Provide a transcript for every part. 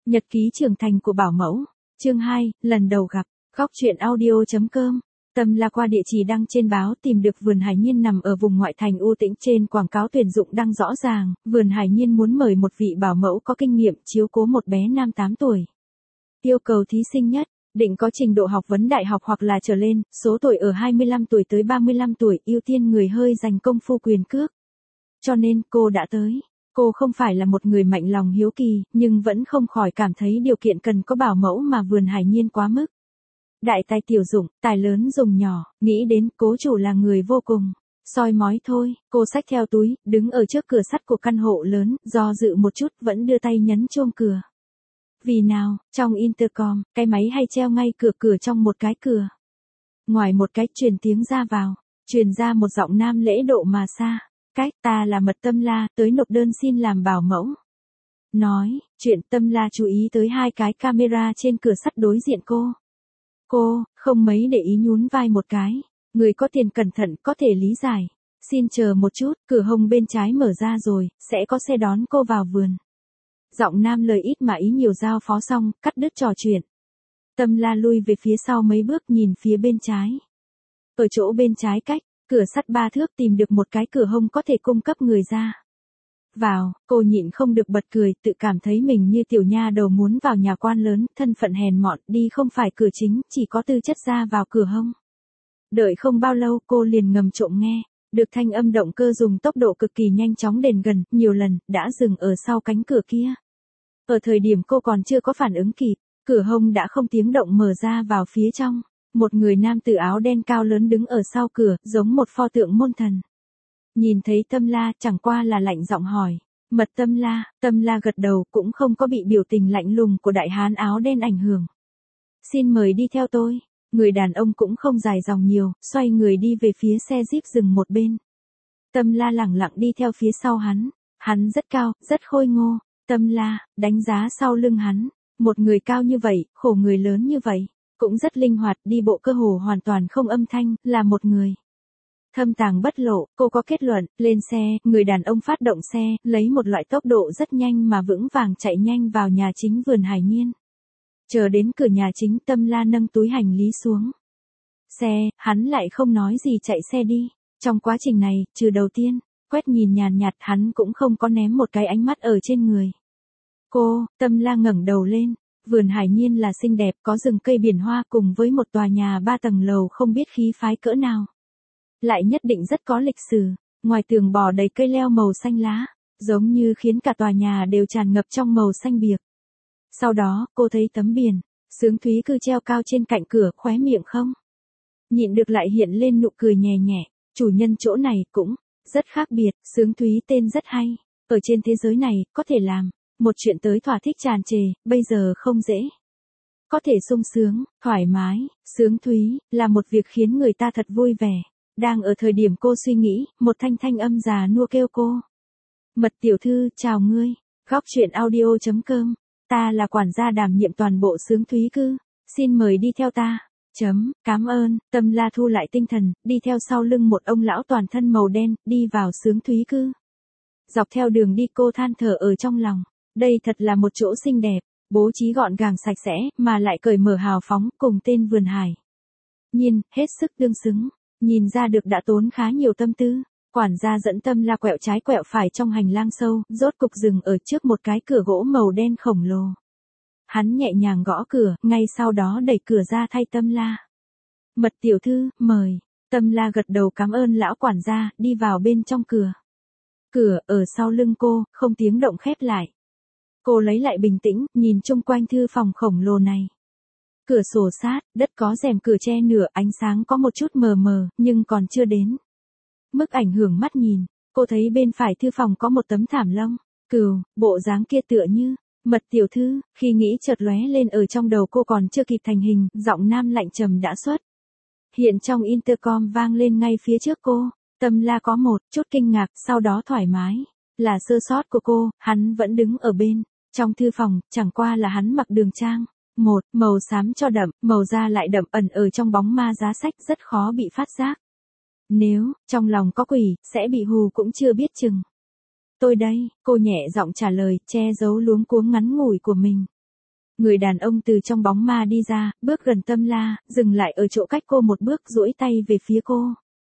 Nhật ký trưởng thành của bảo mẫu. Chương 2, lần đầu gặp. Góc truyện audio.com. Tâm La qua địa chỉ đăng trên báo tìm được vườn hải nhiên nằm ở vùng ngoại thành U Tĩnh, trên quảng cáo tuyển dụng đăng rõ ràng, vườn hải nhiên muốn mời một vị bảo mẫu có kinh nghiệm chiếu cố một bé nam 8 tuổi. Yêu cầu thí sinh nhất, định có trình độ học vấn đại học hoặc là trở lên, số tuổi ở 25 tuổi tới 35 tuổi, ưu tiên người hơi dành công phu quyền cước. Cho nên cô đã tới. Cô không phải là một người mạnh lòng hiếu kỳ, nhưng vẫn không khỏi cảm thấy điều kiện cần có bảo mẫu mà vườn hải nhiên quá mức. Đại tài tiểu dụng, tài lớn dùng nhỏ, nghĩ đến cố chủ là người vô cùng soi mói thôi. Cô xách theo túi, đứng ở trước cửa sắt của căn hộ lớn, do dự một chút vẫn đưa tay nhấn chuông cửa. Vì nào, trong intercom, cái máy hay treo ngay cửa trong một cái cửa. Ngoài một cái truyền tiếng ra vào, truyền ra một giọng nam lễ độ mà xa. Ta là Mật Tâm La, tới nộp đơn xin làm bảo mẫu. Nói, chuyện Tâm La chú ý tới hai cái camera trên cửa sắt đối diện cô. Cô, không mấy để ý nhún vai một cái. Người có tiền cẩn thận có thể lý giải. Xin chờ một chút, cửa hông bên trái mở ra rồi, sẽ có xe đón cô vào vườn. Giọng nam lời ít mà ý nhiều giao phó xong, cắt đứt trò chuyện. Tâm La lui về phía sau mấy bước nhìn phía bên trái. Ở chỗ bên trái cách cửa sắt 3 thước tìm được một cái cửa hông có thể cung cấp người ra vào, cô nhịn không được bật cười, tự cảm thấy mình như tiểu nha đầu muốn vào nhà quan lớn, thân phận hèn mọn, đi không phải cửa chính, chỉ có tư chất ra vào cửa hông. Đợi không bao lâu cô liền ngầm trộm nghe, được thanh âm động cơ dùng tốc độ cực kỳ nhanh chóng đến gần, nhiều lần, đã dừng ở sau cánh cửa kia. Ở thời điểm cô còn chưa có phản ứng kịp, cửa hông đã không tiếng động mở ra vào phía trong. Một người nam tử áo đen cao lớn đứng ở sau cửa, giống một pho tượng môn thần. Nhìn thấy Tâm La, chẳng qua là lạnh giọng hỏi. Mật Tâm La gật đầu, cũng không có bị biểu tình lạnh lùng của đại hán áo đen ảnh hưởng. Xin mời đi theo tôi. Người đàn ông cũng không dài dòng nhiều, xoay người đi về phía xe Jeep dừng một bên. Tâm La lẳng lặng đi theo phía sau hắn. Hắn rất cao, rất khôi ngô. Tâm La, đánh giá sau lưng hắn. Một người cao như vậy, khổ người lớn như vậy. Cũng rất linh hoạt, đi bộ cơ hồ hoàn toàn không âm thanh, là một người thâm tàng bất lộ. Cô có kết luận, lên xe, người đàn ông phát động xe, lấy một loại tốc độ rất nhanh mà vững vàng chạy nhanh vào nhà chính vườn hải nhiên. Chờ đến cửa nhà chính, Tâm La nâng túi hành lý xuống xe, hắn lại không nói gì chạy xe đi. Trong quá trình này, trừ đầu tiên quét nhìn nhàn nhạt, hắn cũng không có ném một cái ánh mắt ở trên người cô. Tâm La ngẩng đầu lên. Vườn hải nhiên là xinh đẹp, có rừng cây biển hoa cùng với một tòa nhà 3 tầng lầu không biết khí phái cỡ nào. Lại nhất định rất có lịch sử, ngoài tường bò đầy cây leo màu xanh lá, giống như khiến cả tòa nhà đều tràn ngập trong màu xanh biếc. Sau đó, cô thấy tấm biển, Sướng Thúy Cư treo cao trên cạnh cửa, khóe miệng không nhịn được lại hiện lên nụ cười nhẹ nhẹ. Chủ nhân chỗ này cũng rất khác biệt, Sướng Thúy tên rất hay. Ở trên thế giới này, có thể làm một chuyện tới thỏa thích tràn trề, bây giờ không dễ. Có thể sung sướng, thoải mái, Sướng Thúy, là một việc khiến người ta thật vui vẻ. Đang ở thời điểm cô suy nghĩ, một thanh âm già nua kêu cô. Mật tiểu thư, chào ngươi. Góc truyện audio.com. Ta là quản gia đảm nhiệm toàn bộ Sướng Thúy Cư. Xin mời đi theo ta. Cảm ơn. Tâm La thu lại tinh thần, đi theo sau lưng một ông lão toàn thân màu đen, đi vào Sướng Thúy Cư. Dọc theo đường đi cô than thở ở trong lòng. Đây thật là một chỗ xinh đẹp, bố trí gọn gàng sạch sẽ, mà lại cởi mở hào phóng, cùng tên vườn hải nhiên, hết sức tương xứng. Nhìn ra được đã tốn khá nhiều tâm tư. Quản gia dẫn Tâm La quẹo trái quẹo phải trong hành lang sâu, rốt cục dừng ở trước một cái cửa gỗ màu đen khổng lồ. Hắn nhẹ nhàng gõ cửa, ngay sau đó đẩy cửa ra thay Tâm La. Mật tiểu thư, mời. Tâm La gật đầu cảm ơn lão quản gia, đi vào bên trong cửa. Cửa ở sau lưng cô, không tiếng động khép lại. Cô lấy lại bình tĩnh, nhìn chung quanh thư phòng khổng lồ này. Cửa sổ sát, đất có rèm cửa che nửa, ánh sáng có một chút mờ mờ, nhưng còn chưa đến mức ảnh hưởng mắt nhìn. Cô thấy bên phải thư phòng có một tấm thảm lông cừu, bộ dáng kia tựa như Mật tiểu thư. Khi nghĩ chợt lóe lên ở trong đầu cô còn chưa kịp thành hình, giọng nam lạnh trầm đã xuất hiện trong intercom vang lên ngay phía trước cô. Tâm La có một chút kinh ngạc, sau đó thoải mái. Là sơ sót của cô, hắn vẫn đứng ở bên trong thư phòng, chẳng qua là hắn mặc đường trang một màu xám cho đậm, màu da lại đậm, ẩn ở trong bóng ma giá sách, rất khó bị phát giác. Nếu trong lòng có quỷ, sẽ bị hù cũng chưa biết chừng. Tôi đây, cô nhẹ giọng trả lời, che giấu luống cuống ngắn ngủi của mình. Người đàn ông từ trong bóng ma đi ra, bước gần Tâm La, dừng lại ở chỗ cách cô một bước duỗi tay về phía cô.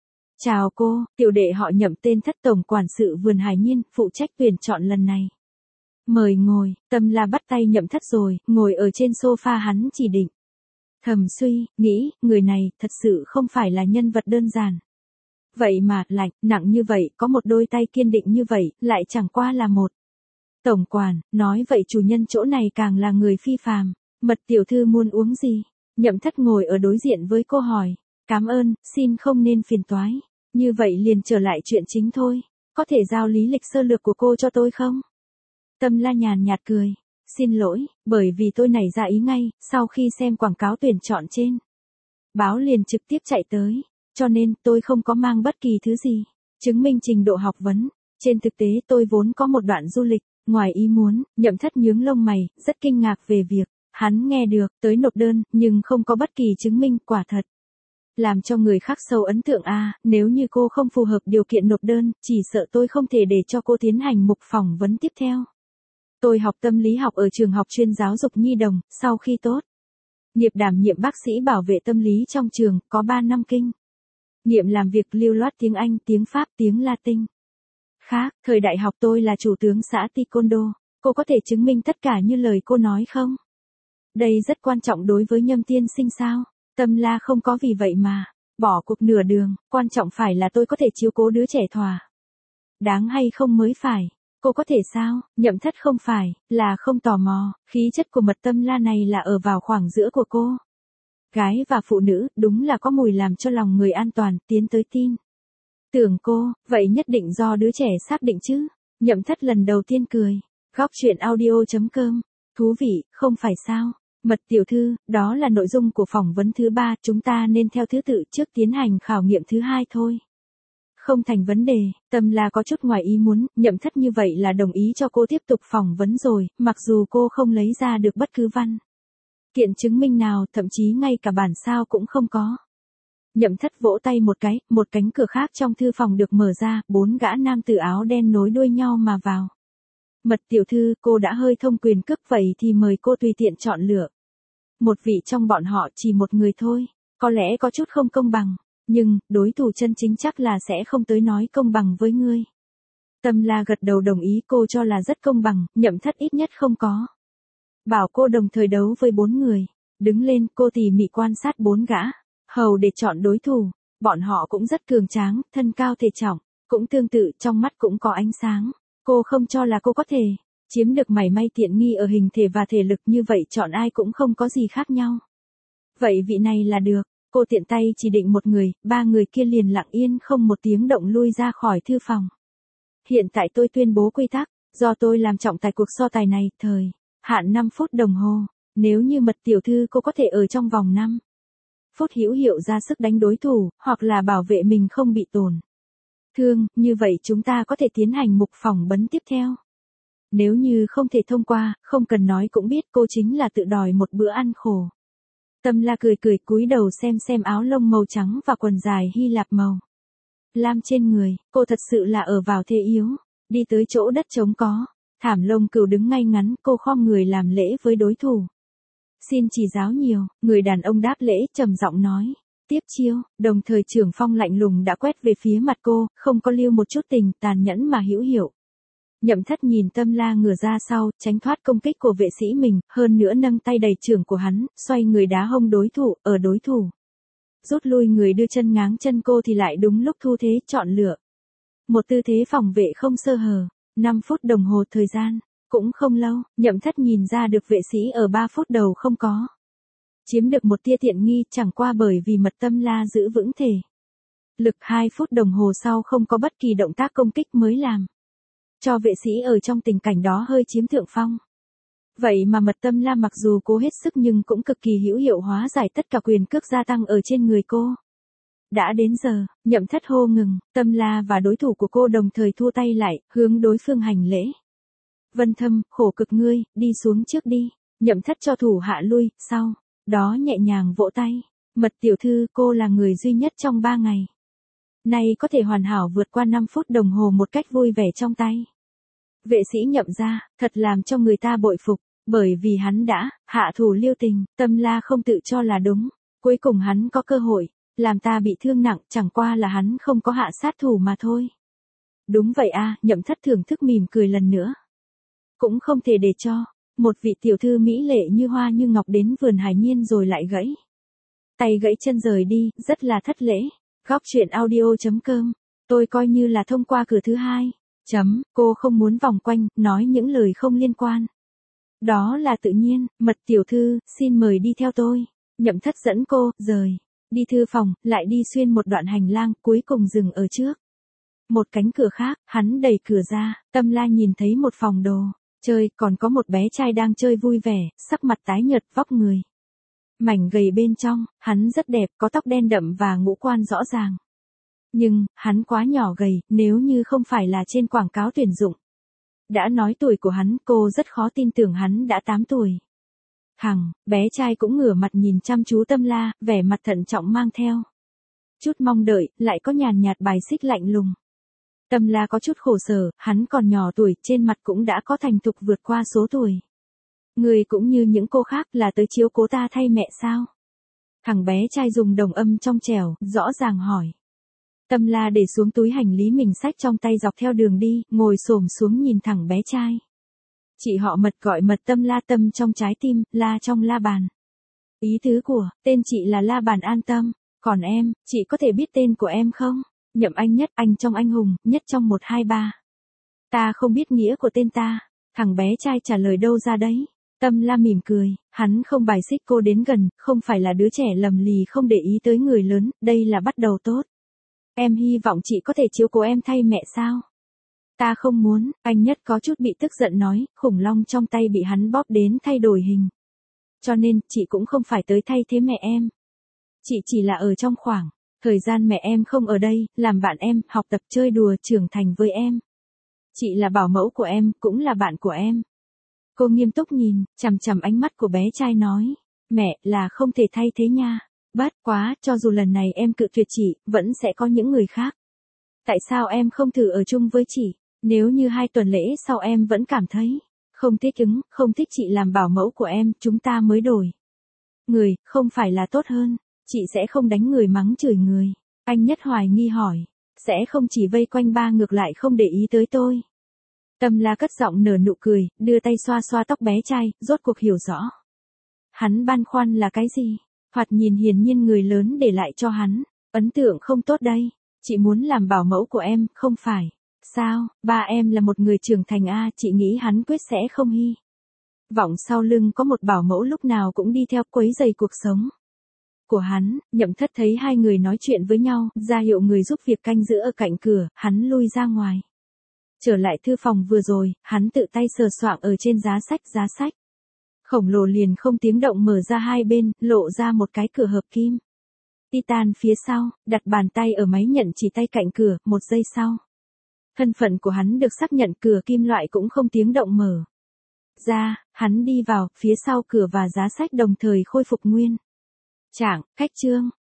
Chào cô, tiểu đệ họ Nhậm tên Thất tổng quản sự vườn Hải Nhiên, phụ trách tuyển chọn lần này. Mời ngồi, Tâm La bắt tay Nhậm Thất rồi, ngồi ở trên sofa hắn chỉ định. Thầm suy, nghĩ, người này thật sự không phải là nhân vật đơn giản. Vậy mà, lạnh, nặng như vậy, có một đôi tay kiên định như vậy, lại chẳng qua là một. Tổng quản, nói vậy chủ nhân chỗ này càng là người phi phàm. Mật tiểu thư muốn uống gì? Nhậm Thất ngồi ở đối diện với cô hỏi. Cảm ơn, xin không nên phiền toái. Như vậy liền trở lại chuyện chính thôi. Có thể giao lý lịch sơ lược của cô cho tôi không? Tâm La nhàn nhạt cười. Xin lỗi, bởi vì tôi nảy ra ý ngay, sau khi xem quảng cáo tuyển chọn trên. Báo liền trực tiếp chạy tới, cho nên tôi không có mang bất kỳ thứ gì. Chứng minh trình độ học vấn. Trên thực tế tôi vốn có một đoạn du lịch, ngoài ý muốn, Nhậm Thất nhướng lông mày, rất kinh ngạc về việc, hắn nghe được, tới nộp đơn, nhưng không có bất kỳ chứng minh, quả thật. Làm cho người khác sâu ấn tượng nếu như cô không phù hợp điều kiện nộp đơn, chỉ sợ tôi không thể để cho cô tiến hành mục phỏng vấn tiếp theo. Tôi học tâm lý học ở trường học chuyên giáo dục nhi đồng, sau khi tốt nghiệp đảm nhiệm bác sĩ bảo vệ tâm lý trong trường, có 3 năm kinh nghiệm làm việc lưu loát tiếng Anh, tiếng Pháp, tiếng Latin. Khác, thời đại học tôi là chủ tướng xã Taekwondo, cô có thể chứng minh tất cả như lời cô nói không? Đây rất quan trọng đối với Nhâm tiên sinh sao? Tâm La không có vì vậy mà bỏ cuộc nửa đường, quan trọng phải là tôi có thể chiếu cố đứa trẻ thỏa đáng hay không mới phải. Cô có thể sao? Nhậm Thất không phải, là không tò mò, khí chất của mật Tâm La này là ở vào khoảng giữa của cô. Gái và phụ nữ, đúng là có mùi làm cho lòng người an toàn, tiến tới tin. Tưởng cô, vậy nhất định do đứa trẻ xác định chứ. Nhậm Thất lần đầu tiên cười. Góc chuyện audio.com. Thú vị, không phải sao? Mật tiểu thư, đó là nội dung của phỏng vấn thứ 3, chúng ta nên theo thứ tự trước tiến hành khảo nghiệm thứ 2 thôi. Không thành vấn đề, Tâm La có chút ngoài ý muốn, Nhậm Thất như vậy là đồng ý cho cô tiếp tục phỏng vấn rồi, mặc dù cô không lấy ra được bất cứ văn kiện chứng minh nào, thậm chí ngay cả bản sao cũng không có. Nhậm Thất vỗ tay một cái, một cánh cửa khác trong thư phòng được mở ra, 4 gã nam tử áo đen nối đuôi nhau mà vào. Mật tiểu thư, cô đã hơi thông quyền cước vậy thì mời cô tùy tiện chọn lựa. Một vị trong bọn họ chỉ một người thôi, có lẽ có chút không công bằng, nhưng, đối thủ chân chính chắc là sẽ không tới nói công bằng với ngươi. Tâm La gật đầu đồng ý, cô cho là rất công bằng, Nhậm Thất ít nhất không có bảo cô đồng thời đấu với 4 người. Đứng lên, cô tỉ mỉ quan sát 4 gã hầu để chọn đối thủ. Bọn họ cũng rất cường tráng, thân cao thể trọng, cũng tương tự, trong mắt cũng có ánh sáng. Cô không cho là cô có thể chiếm được mảy may tiện nghi ở hình thể và thể lực, như vậy chọn ai cũng không có gì khác nhau. Vậy vị này là được. Cô tiện tay chỉ định một người, 3 người kia liền lặng yên không một tiếng động lui ra khỏi thư phòng. Hiện tại tôi tuyên bố quy tắc, do tôi làm trọng tài cuộc so tài này, thời hạn 5 phút đồng hồ. Nếu như Mật tiểu thư cô có thể ở trong vòng 5 phút hữu hiệu ra sức đánh đối thủ, hoặc là bảo vệ mình không bị tổn thương, như vậy chúng ta có thể tiến hành mục phỏng vấn tiếp theo. Nếu như không thể thông qua, không cần nói cũng biết cô chính là tự đòi một bữa ăn khổ. Tâm La cười cười cúi đầu xem áo lông màu trắng và quần dài Hy Lạp màu lam trên người, cô thật sự là ở vào thế yếu. Đi tới chỗ đất trống có thảm lông cừu đứng ngay ngắn, cô khom người làm lễ với đối thủ. Xin chỉ giáo nhiều, người đàn ông đáp lễ trầm giọng nói. Tiếp chiêu, đồng thời trưởng phong lạnh lùng đã quét về phía mặt cô, không có lưu một chút tình, tàn nhẫn mà hữu hiệu. Nhậm Thất nhìn Tâm La ngửa ra sau, tránh thoát công kích của vệ sĩ mình, hơn nữa nâng tay đẩy trưởng của hắn, xoay người đá hông đối thủ, ở đối thủ rút lui người đưa chân ngáng chân cô thì lại đúng lúc thu thế chọn lựa. Một tư thế phòng vệ không sơ hở. 5 phút đồng hồ thời gian, cũng không lâu, Nhậm Thất nhìn ra được vệ sĩ ở 3 phút đầu không có chiếm được một tia tiện nghi, chẳng qua bởi vì mật Tâm La giữ vững thể lực 2 phút đồng hồ sau không có bất kỳ động tác công kích mới làm cho vệ sĩ ở trong tình cảnh đó hơi chiếm thượng phong. Vậy mà mật Tâm La mặc dù cố hết sức nhưng cũng cực kỳ hữu hiệu hóa giải tất cả quyền cước gia tăng ở trên người cô. Đã đến giờ, Nhậm Thất hô ngừng, Tâm La và đối thủ của cô đồng thời thua tay lại, hướng đối phương hành lễ. Vân Thâm, khổ cực ngươi, đi xuống trước đi. Nhậm Thất cho thủ hạ lui, sau đó nhẹ nhàng vỗ tay. Mật tiểu thư, cô là người duy nhất trong 3 ngày nay có thể hoàn hảo vượt qua 5 phút đồng hồ một cách vui vẻ trong tay. Vệ sĩ Nhậm ra, thật làm cho người ta bội phục, bởi vì hắn đã hạ thủ lưu tình, Tâm La không tự cho là đúng. Cuối cùng hắn có cơ hội, làm ta bị thương nặng, chẳng qua là hắn không có hạ sát thủ mà thôi. Đúng vậy a, Nhậm Thất thưởng thức mỉm cười lần nữa. Cũng không thể để cho một vị tiểu thư mỹ lệ như hoa như ngọc đến vườn Hải Nhiên rồi lại gãy tay gãy chân rời đi, rất là thất lễ. Góc truyện audio.com, tôi coi như là thông qua cửa thứ hai. Cô không muốn vòng quanh, nói những lời không liên quan. Đó là tự nhiên, Mật tiểu thư, xin mời đi theo tôi. Nhậm Thất dẫn cô, rời. Đi thư phòng, lại đi xuyên một đoạn hành lang, cuối cùng dừng ở trước. Một cánh cửa khác, hắn đẩy cửa ra, Tâm La nhìn thấy một phòng đồ chơi, còn có một bé trai đang chơi vui vẻ, sắc mặt tái nhợt, vóc người mảnh gầy bên trong, hắn rất đẹp, có tóc đen đậm và ngũ quan rõ ràng. Nhưng, hắn quá nhỏ gầy, nếu như không phải là trên quảng cáo tuyển dụng. Đã nói tuổi của hắn, cô rất khó tin tưởng hắn đã 8 tuổi. Bé trai cũng ngửa mặt nhìn chăm chú Tâm La, vẻ mặt thận trọng mang theo chút mong đợi, lại có nhàn nhạt bài xích lạnh lùng. Tâm La có chút khổ sở, hắn còn nhỏ tuổi, trên mặt cũng đã có thành thục vượt qua số tuổi. Người cũng như những cô khác là tới chiếu cố ta thay mẹ sao? Thằng bé trai dùng đồng âm trong trẻo, rõ ràng hỏi. Tâm La để xuống túi hành lý mình xách trong tay dọc theo đường đi, ngồi xổm xuống nhìn thẳng bé trai. Chị họ Mật gọi Mật Tâm La, tâm trong trái tim, La trong la bàn. Ý tứ của, tên chị là La Bàn An Tâm, còn em, chị có thể biết tên của em không? Nhậm Anh Nhất, anh trong anh hùng, nhất trong 1, 2, 3. Ta không biết nghĩa của tên ta. Thằng bé trai trả lời đâu ra đấy. Tâm La mỉm cười, hắn không bài xích cô đến gần, không phải là đứa trẻ lầm lì không để ý tới người lớn, đây là bắt đầu tốt. Em hy vọng chị có thể chiếu cố em thay mẹ sao? Ta không muốn, anh Nhất có chút bị tức giận nói, khủng long trong tay bị hắn bóp đến thay đổi hình. Cho nên, chị cũng không phải tới thay thế mẹ em. Chị chỉ là ở trong khoảng thời gian mẹ em không ở đây, làm bạn em, học tập chơi đùa, trưởng thành với em. Chị là bảo mẫu của em, cũng là bạn của em. Cô nghiêm túc nhìn, chằm chằm ánh mắt của bé trai nói. Mẹ, là không thể thay thế nha. Bất quá, cho dù lần này em cự tuyệt chị, vẫn sẽ có những người khác. Tại sao em không thử ở chung với chị? Nếu như 2 tuần lễ sau em vẫn cảm thấy không thích ứng, không thích chị làm bảo mẫu của em, chúng ta mới đổi người, không phải là tốt hơn? Chị sẽ không đánh người mắng chửi người. Anh Nhất hoài nghi hỏi. Sẽ không chỉ vây quanh ba ngược lại không để ý tới tôi. Tâm La cất giọng nở nụ cười, đưa tay xoa xoa tóc bé trai, rốt cuộc hiểu rõ. Hắn băn khoăn là cái gì? Thoạt nhìn hiển nhiên người lớn để lại cho hắn ấn tượng không tốt đây. Chị muốn làm bảo mẫu của em, không phải? Sao, ba em là một người trưởng thành a, chị nghĩ hắn quyết sẽ không hy vọng sau lưng có một bảo mẫu lúc nào cũng đi theo quấy rầy cuộc sống của hắn. Nhậm Thất thấy hai người nói chuyện với nhau, ra hiệu người giúp việc canh giữ ở cạnh cửa, hắn lui ra ngoài. Trở lại thư phòng vừa rồi, hắn tự tay sờ soạng ở trên giá sách. Khổng lồ liền không tiếng động mở ra hai bên, lộ ra một cái cửa hợp kim. Titan phía sau, đặt bàn tay ở máy nhận chỉ tay cạnh cửa, 1 giây sau. Thân phận của hắn được xác nhận, cửa kim loại cũng không tiếng động mở ra, hắn đi vào, phía sau cửa và giá sách đồng thời khôi phục nguyên trạng. Khách trương,